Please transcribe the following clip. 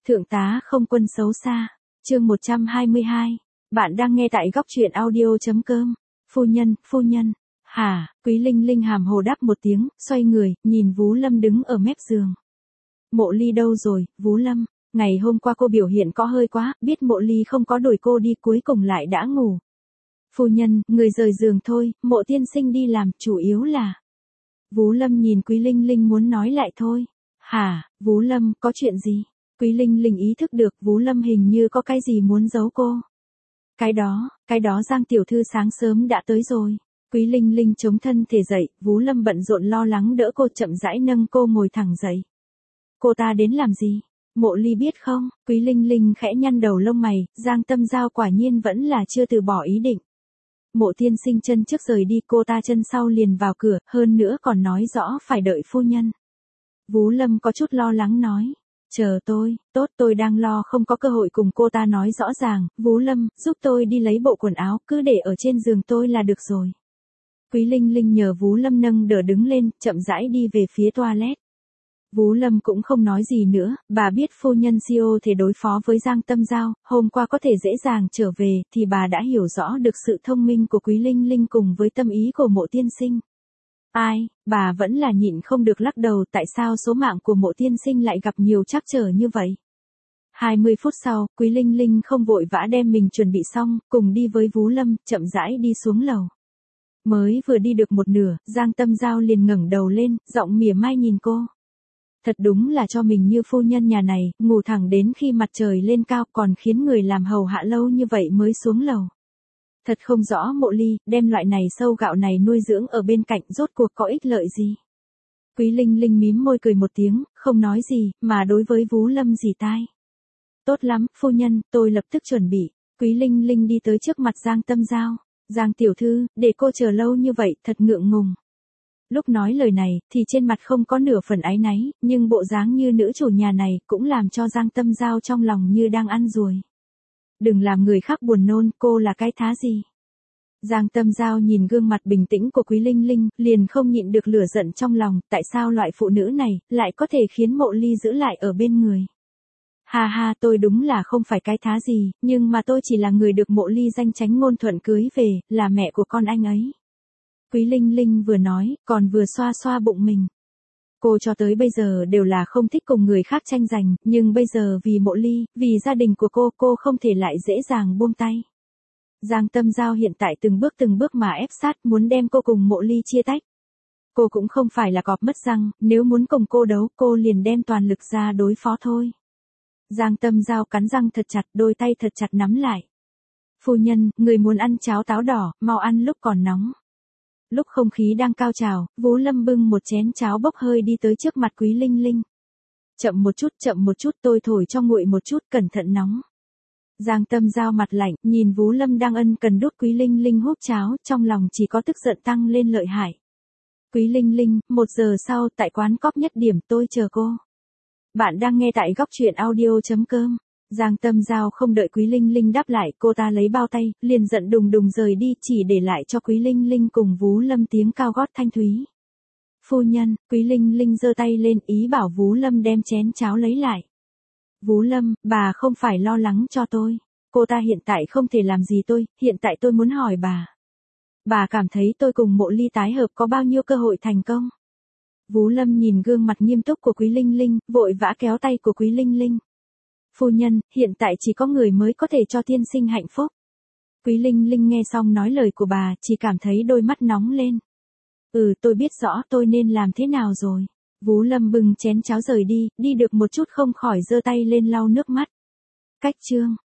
Thượng tá không quân xấu xa. Chương 122. Bạn đang nghe tại góc truyện audio.com. Phu nhân. Hả? Quý Linh Linh hàm hồ đáp một tiếng, xoay người, nhìn Vú Lâm đứng ở mép giường. Mộ Ly đâu rồi, Vú Lâm? Ngày hôm qua cô biểu hiện có hơi quá, biết Mộ Ly không có đuổi cô đi cuối cùng lại đã ngủ. Phu nhân, người rời giường thôi, Mộ tiên sinh đi làm, chủ yếu là... Vú Lâm nhìn Quý Linh Linh muốn nói lại thôi. Hả? Vú Lâm, có chuyện gì? Quý Linh Linh ý thức được Vú Lâm hình như có cái gì muốn giấu cô. Cái đó Giang tiểu thư sáng sớm đã tới rồi. Quý Linh Linh chống thân thể dậy, Vú Lâm bận rộn lo lắng đỡ cô chậm rãi nâng cô ngồi thẳng dậy. Cô ta đến làm gì? Mộ Ly biết không? Quý Linh Linh khẽ nhăn đầu lông mày, Giang Tâm Giao quả nhiên vẫn là chưa từ bỏ ý định. Mộ tiên sinh chân trước rời đi, cô ta chân sau liền vào cửa, hơn nữa còn nói rõ phải đợi phu nhân. Vú Lâm có chút lo lắng nói. Chờ tôi, tốt, tôi đang lo không có cơ hội cùng cô ta nói rõ ràng. Vú Lâm, giúp tôi đi lấy bộ quần áo, cứ để ở trên giường tôi là được rồi. Quý Linh Linh nhờ Vú Lâm nâng đỡ đứng lên, chậm rãi đi về phía toilet. Vú Lâm cũng không nói gì nữa, bà biết phu nhân CEO thể đối phó với Giang Tâm Giao, hôm qua có thể dễ dàng trở về, thì bà đã hiểu rõ được sự thông minh của Quý Linh Linh cùng với tâm ý của Mộ tiên sinh. Ai, bà vẫn là nhịn không được lắc đầu, tại sao số mạng của Mộ tiên sinh lại gặp nhiều trắc trở như vậy. 20 phút sau, Quý Linh Linh không vội vã đem mình chuẩn bị xong, cùng đi với Vú Lâm, chậm rãi đi xuống lầu. Mới vừa đi được một nửa, Giang Tâm Giao liền ngẩng đầu lên, giọng mỉa mai nhìn cô. Thật đúng là cho mình như phu nhân nhà này, ngủ thẳng đến khi mặt trời lên cao, còn khiến người làm hầu hạ lâu như vậy mới xuống lầu. Thật không rõ Mộ Ly, đem loại này sâu gạo này nuôi dưỡng ở bên cạnh rốt cuộc có ích lợi gì. Quý Linh Linh mím môi cười một tiếng, không nói gì, mà đối với Vú Lâm rỉ tai. Tốt lắm, phu nhân, tôi lập tức chuẩn bị. Quý Linh Linh đi tới trước mặt Giang Tâm Giao. Giang tiểu thư, để cô chờ lâu như vậy, thật ngượng ngùng. Lúc nói lời này, thì trên mặt không có nửa phần áy náy, nhưng bộ dáng như nữ chủ nhà này cũng làm cho Giang Tâm Giao trong lòng như đang ăn ruồi. Đừng làm người khác buồn nôn, cô là cái thá gì? Giang Tâm Giao nhìn gương mặt bình tĩnh của Quý Linh Linh, liền không nhịn được lửa giận trong lòng, tại sao loại phụ nữ này lại có thể khiến Mộ Ly giữ lại ở bên người? Ha ha, tôi đúng là không phải cái thá gì, nhưng mà tôi chỉ là người được Mộ Ly danh chánh ngôn thuận cưới về, là mẹ của con anh ấy. Quý Linh Linh vừa nói, còn vừa xoa xoa bụng mình. Cô cho tới bây giờ đều là không thích cùng người khác tranh giành, nhưng bây giờ vì Mộ Ly, vì gia đình của cô không thể lại dễ dàng buông tay. Giang Tâm Giao hiện tại từng bước mà ép sát, muốn đem cô cùng Mộ Ly chia tách. Cô cũng không phải là cọp mất răng, nếu muốn cùng cô đấu, cô liền đem toàn lực ra đối phó thôi. Giang Tâm Giao cắn răng thật chặt, đôi tay thật chặt nắm lại. Phu nhân, người muốn ăn cháo táo đỏ, mau ăn lúc còn nóng. Lúc không khí đang cao trào, Vú Lâm bưng một chén cháo bốc hơi đi tới trước mặt Quý Linh Linh. Chậm một chút, tôi thổi cho nguội một chút, cẩn thận nóng. Giang Tâm Giao mặt lạnh, nhìn Vú Lâm đang ân cần đút Quý Linh Linh húp cháo, trong lòng chỉ có tức giận tăng lên lợi hại. Quý Linh Linh, 1 giờ sau, tại quán cóc nhất điểm, tôi chờ cô. Bạn đang nghe tại góc truyện audio.com. Giang Tâm Giao không đợi Quý Linh Linh đáp lại, cô ta lấy bao tay, liền giận đùng đùng rời đi, chỉ để lại cho Quý Linh Linh cùng Vú Lâm tiếng cao gót thanh thúy. Phu nhân, Quý Linh Linh giơ tay lên, ý bảo Vú Lâm đem chén cháo lấy lại. Vú Lâm, bà không phải lo lắng cho tôi. Cô ta hiện tại không thể làm gì tôi, hiện tại tôi muốn hỏi bà. Bà cảm thấy tôi cùng Mộ Ly tái hợp có bao nhiêu cơ hội thành công? Vú Lâm nhìn gương mặt nghiêm túc của Quý Linh Linh, vội vã kéo tay của Quý Linh Linh. Phu nhân, hiện tại chỉ có người mới có thể cho tiên sinh hạnh phúc. Quý Linh Linh nghe xong nói lời của bà, chỉ cảm thấy đôi mắt nóng lên. Tôi biết rõ tôi nên làm thế nào rồi. Vú Lâm bưng chén cháo rời đi, đi được một chút không khỏi giơ tay lên lau nước mắt. Cách chương.